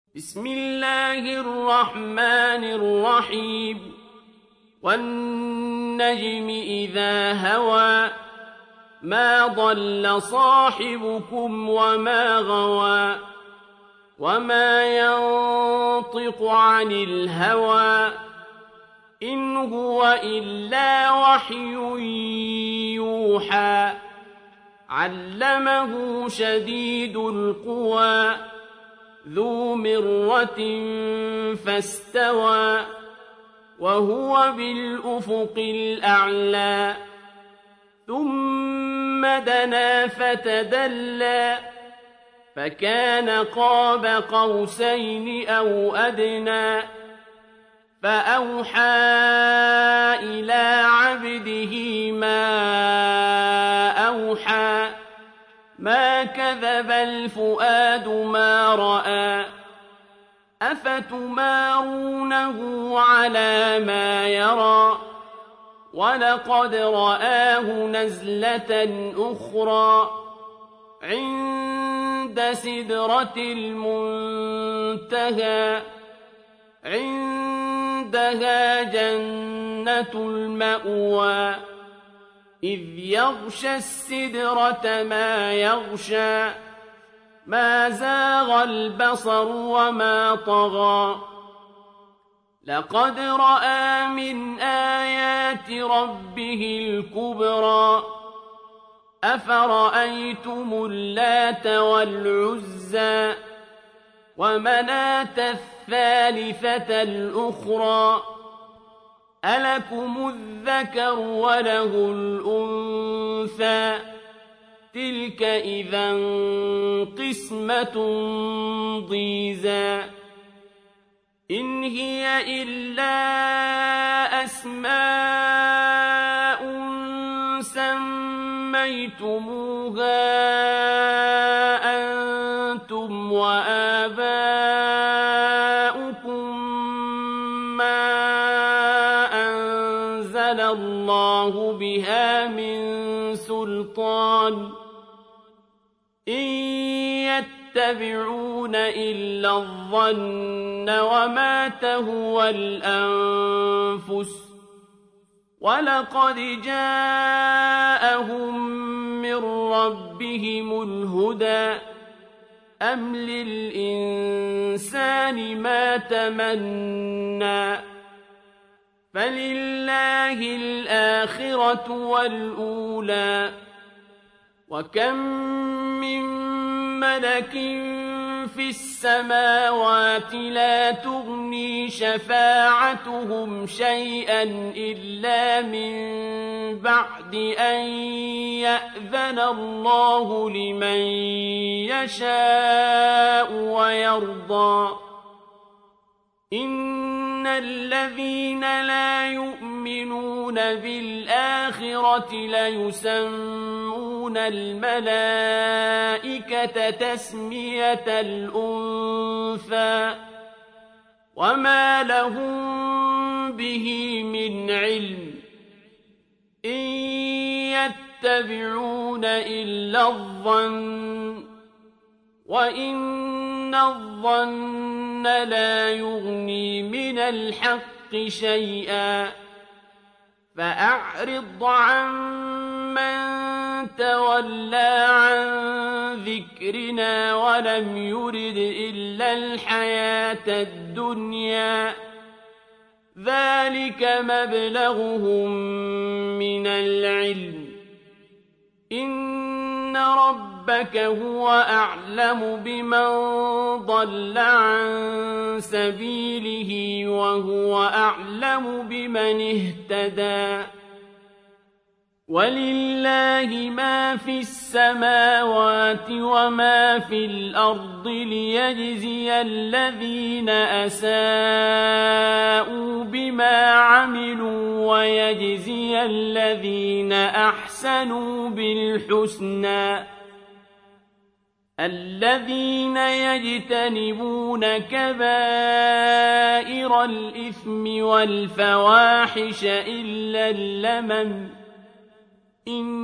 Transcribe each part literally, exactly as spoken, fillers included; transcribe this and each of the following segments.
بسم الله الرحمن الرحيم والنجم إذا هوى ما ضل صاحبكم وما غوى وما ينطق عن الهوى إن هو إلا وحي يوحى علمه شديد القوى ذو مرة فاستوى وهو بالأفق الأعلى ثم دنا فتدلى فكان قاب قوسين أو أدنى فأوحى إلى عبده ما أوحى ما كذب الفؤاد ما رأى أفتمارونه على ما يرى ولقد رآه نزلة أخرى عند سدرة المنتهى عندها جنة المأوى إذ يغشى السدرة ما يغشى ما زاغ البصر وما طغى لقد رأى من آيات ربه الكبرى أفرأيتم اللات والعزى ومناة الثالثة الأخرى ألكم الذكر وله الأنثى تلك إذا قسمة ضيزى إن هي إلا أسماء سميتموها أنتم وآباؤكم ما أنزل الله بها من سلطان إن يتبعون إلا الظن وما تهوى الأنفس ولقد جاءهم من ربهم الهدى أم للإنسان ما تمنى فلله الآخرة والأولى وكم من ملك في السماوات لا تغني شفاعتهم شيئا إلا من بعد أن يأذن الله لمن يشاء ويرضى إن الذين لا يؤمنون بالآخرة ليسمون الملائكة تسمية الأنثى وما لهم به من علم إن يتبعون إلا الظن وإن الظن لا يغني من الحق شيئا فأعرض عن من تولى عن ذكرنا ولم يرد إلا الحياة الدنيا ذلك مبلغهم من العلم إن ربك هو أعلم بمن ضل عن سبيله وهو أعلم بمن اهتدى ولله ما في السماوات وما في الأرض ليجزي الذين أساءوا بما عملوا ويجزي الذين أحسنوا بالحسنى الذين يجتنبون كبائر الإثم والفواحش إلا اللمم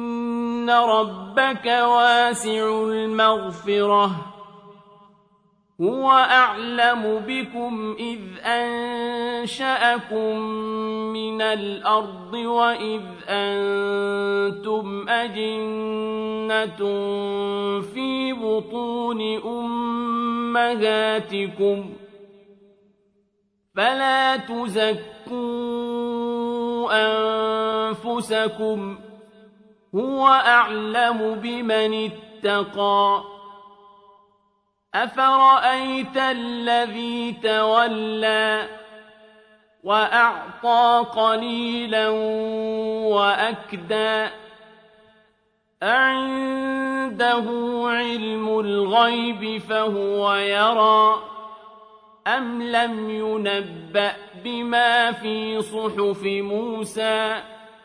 إن ربك واسع المغفرة هو أعلم بكم إذ أنشأكم من الأرض وإذ أنتم أجنة في بطون أمهاتكم فلا تزكوا أنفسكم هو أعلم بمن اتقى أفرأيت الذي تولى وأعطى قليلا وأكدى أعنده علم الغيب فهو يرى أم لم ينبأ بما في صحف موسى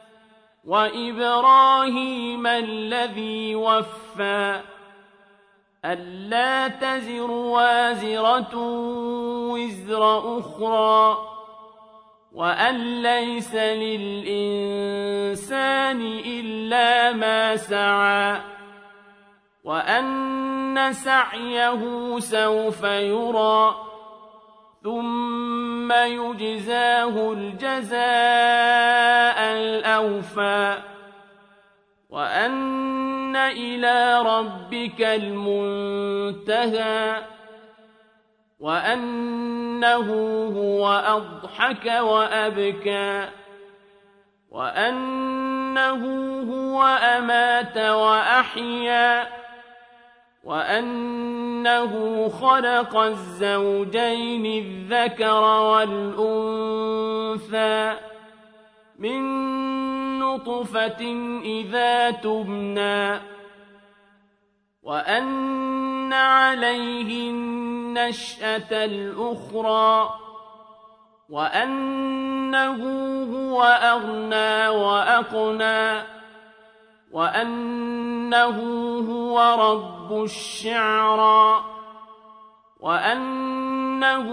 وإبراهيم الذي وفى ألا تزر وازرة وزر أخرى وأن ليس للإنسان إلا ما سعى وأن سعيه سوف يرى ثم يجزاه الجزاء الأوفى وأن إلى ربك المنتهى وأنه هو أضحك وأبكى وأنه هو أمات وأحيا وأنه خلق الزوجين الذكر والأنثى من نطفة إذا تمنى وأن عليه النشأة الأخرى وأنه هو أغنى وأقنى وأنه هو رب الشعرى وأنه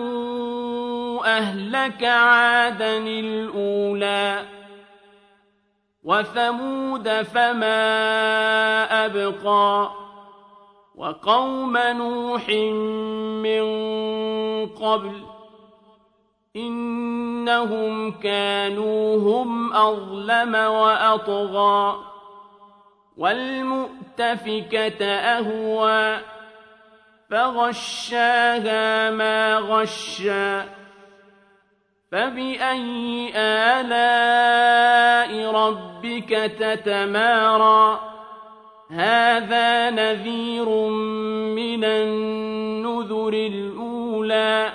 أهلك عادا الأولى وثمود فما أبقى وقوم نوح من قبل إنهم كانوا هم أظلم وأطغى والمؤتفكة أهوى فغشاها ما غشى فبأي آلاء ربك تتمارى هذا نذير من النذر الأولى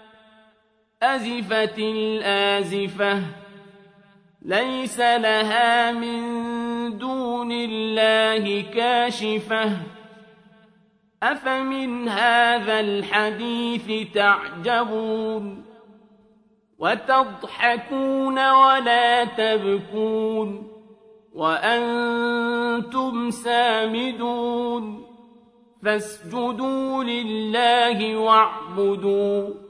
أزفت الآزفة ليس لها من دون الله كاشفة أفمن هذا الحديث تعجبون وتضحكون ولا تبكون وأنتم سامدون فاسجدوا لله واعبدوا